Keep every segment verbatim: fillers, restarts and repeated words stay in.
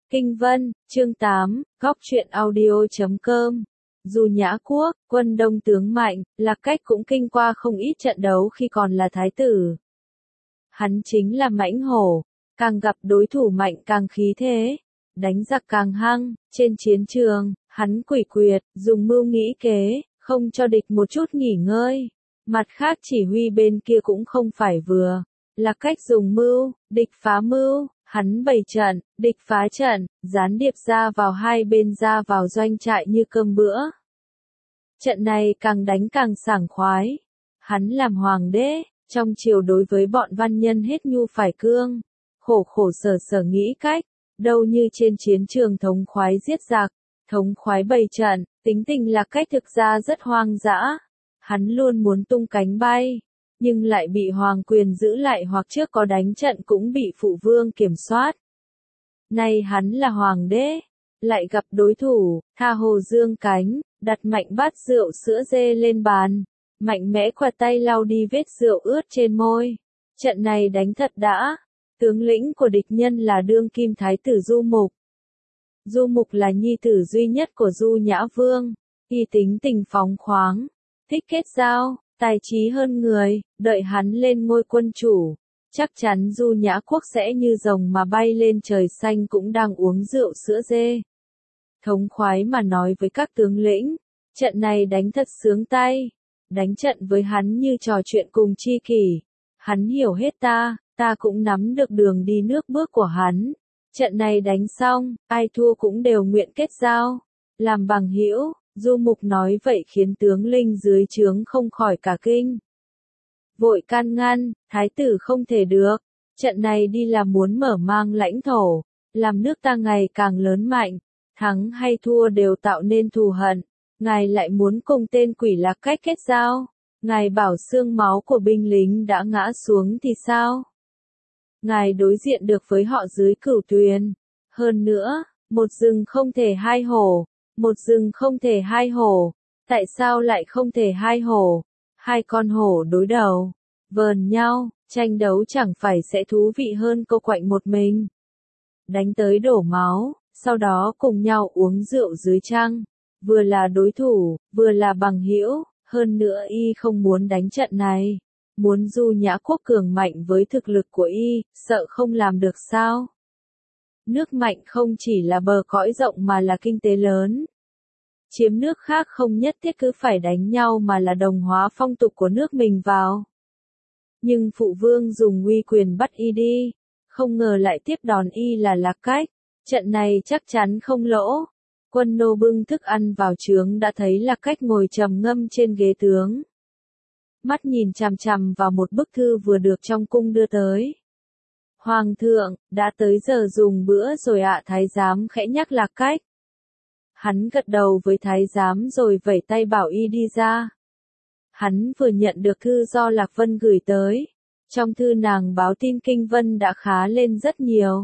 Kinh Vân, chương tám, góc truyện audio chấm com. Dù Nhã Quốc, quân Đông tướng mạnh, Lạc Cách cũng kinh qua không ít trận đấu khi còn là thái tử. Hắn chính là mãnh hổ, càng gặp đối thủ mạnh càng khí thế, đánh giặc càng hăng, trên chiến trường, hắn quỷ quyệt, dùng mưu nghĩ kế, không cho địch một chút nghỉ ngơi. Mặt khác chỉ huy bên kia cũng không phải vừa, Lạc Cách dùng mưu, địch phá mưu. Hắn bày trận, địch phá trận, gián điệp ra vào hai bên ra vào doanh trại như cơm bữa. Trận này càng đánh càng sảng khoái. Hắn làm hoàng đế, trong triều đối với bọn văn nhân hết nhu phải cương. Khổ khổ sở sở nghĩ cách, đâu như trên chiến trường thống khoái giết giặc, thống khoái bày trận, tính tình Lạc Cách thực ra rất hoang dã. Hắn luôn muốn tung cánh bay, nhưng lại bị hoàng quyền giữ lại hoặc trước có đánh trận cũng bị phụ vương kiểm soát. Nay hắn là hoàng đế, lại gặp đối thủ, tha hồ dương cánh, đặt mạnh bát rượu sữa dê lên bàn, mạnh mẽ quạt tay lau đi vết rượu ướt trên môi. Trận này đánh thật đã, tướng lĩnh của địch nhân là đương kim thái tử Du Mục. Du Mục là nhi tử duy nhất của Du Nhã Vương, y tính tình phóng khoáng, thích kết giao, tài trí hơn người, đợi hắn lên ngôi quân chủ, chắc chắn Du Nhã Quốc sẽ như rồng mà bay lên trời xanh cũng đang uống rượu sữa dê. Thống khoái mà nói với các tướng lĩnh, trận này đánh thật sướng tay, đánh trận với hắn như trò chuyện cùng tri kỷ, hắn hiểu hết ta, ta cũng nắm được đường đi nước bước của hắn, trận này đánh xong, ai thua cũng đều nguyện kết giao, làm bằng hữu. Du Mục nói vậy khiến tướng linh dưới trướng không khỏi cả kinh. Vội can ngăn, thái tử không thể được, trận này đi là muốn mở mang lãnh thổ, làm nước ta ngày càng lớn mạnh, thắng hay thua đều tạo nên thù hận, ngài lại muốn cùng tên quỷ Lạc Cách kết giao, ngài bảo xương máu của binh lính đã ngã xuống thì sao? Ngài đối diện được với họ dưới Cửu Tuyền, hơn nữa, một rừng không thể hai hổ. Một rừng không thể hai hổ, tại sao lại không thể hai hổ? Hai con hổ đối đầu, vờn nhau, tranh đấu chẳng phải sẽ thú vị hơn câu quạnh một mình. Đánh tới đổ máu, sau đó cùng nhau uống rượu dưới trăng, vừa là đối thủ, vừa là bằng hữu, hơn nữa y không muốn đánh trận này, muốn Du Nhã Quốc cường mạnh với thực lực của y, sợ không làm được sao? Nước mạnh không chỉ là bờ cõi rộng mà là kinh tế lớn. Chiếm nước khác không nhất thiết cứ phải đánh nhau mà là đồng hóa phong tục của nước mình vào. Nhưng phụ vương dùng uy quyền bắt y đi, không ngờ lại tiếp đòn y là Lạc Cách, trận này chắc chắn không lỗ. Quân nô bưng thức ăn vào trướng đã thấy Lạc Cách ngồi trầm ngâm trên ghế tướng. Mắt nhìn chằm chằm vào một bức thư vừa được trong cung đưa tới. Hoàng thượng, đã tới giờ dùng bữa rồi ạ. Thái giám khẽ nhắc Lạc Cách. Hắn gật đầu với thái giám rồi vẩy tay bảo y đi ra. Hắn vừa nhận được thư do Lạc Vân gửi tới. Trong thư nàng báo tin Kinh Vân đã khá lên rất nhiều.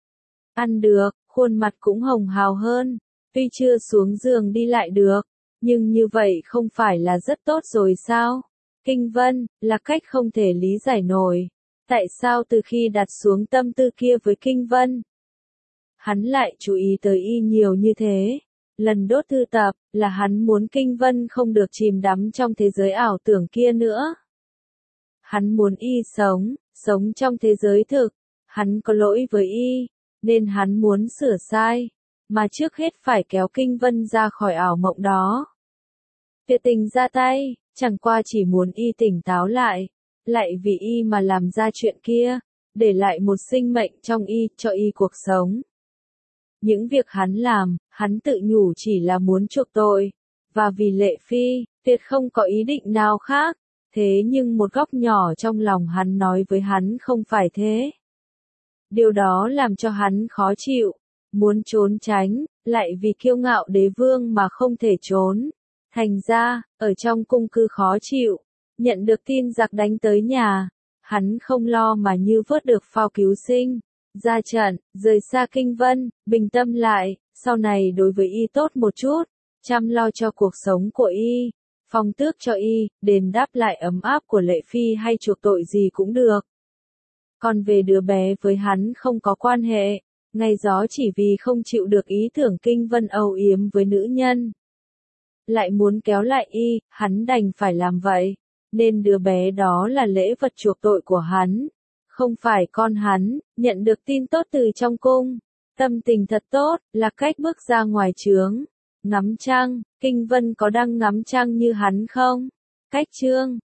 Ăn được, khuôn mặt cũng hồng hào hơn, tuy chưa xuống giường đi lại được, nhưng như vậy không phải là rất tốt rồi sao? Kinh Vân, Lạc Cách không thể lý giải nổi. Tại sao từ khi đặt xuống tâm tư kia với Kinh Vân, hắn lại chú ý tới y nhiều như thế? Lần đốt thư tập, là hắn muốn Kinh Vân không được chìm đắm trong thế giới ảo tưởng kia nữa. Hắn muốn y sống, sống trong thế giới thực. Hắn có lỗi với y, nên hắn muốn sửa sai, mà trước hết phải kéo Kinh Vân ra khỏi ảo mộng đó. Tuyệt tình ra tay, chẳng qua chỉ muốn y tỉnh táo lại, lại vì y mà làm ra chuyện kia, để lại một sinh mệnh trong y, cho y cuộc sống. Những việc hắn làm, hắn tự nhủ chỉ là muốn chuộc tội, và vì Lệ Phi, tuyệt không có ý định nào khác, thế nhưng một góc nhỏ trong lòng hắn nói với hắn không phải thế. Điều đó làm cho hắn khó chịu, muốn trốn tránh, lại vì kiêu ngạo đế vương mà không thể trốn. Thành ra, ở trong cung cư khó chịu, nhận được tin giặc đánh tới nhà, hắn không lo mà như vớt được phao cứu sinh. Ra trận, rời xa Kinh Vân, bình tâm lại, sau này đối với y tốt một chút, chăm lo cho cuộc sống của y, phong tước cho y, đền đáp lại ấm áp của Lệ Phi hay chuộc tội gì cũng được. Còn về đứa bé với hắn không có quan hệ, Ngày gió chỉ vì không chịu được ý tưởng Kinh Vân âu yếm với nữ nhân. Lại muốn kéo lại y, hắn đành phải làm vậy. Nên đứa bé đó là lễ vật chuộc tội của hắn. Không phải con hắn, nhận được tin tốt từ trong cung. Tâm tình thật tốt, là cách bước ra ngoài trướng. Ngắm trăng, Kinh Vân có đang ngắm trăng như hắn không? Cách chương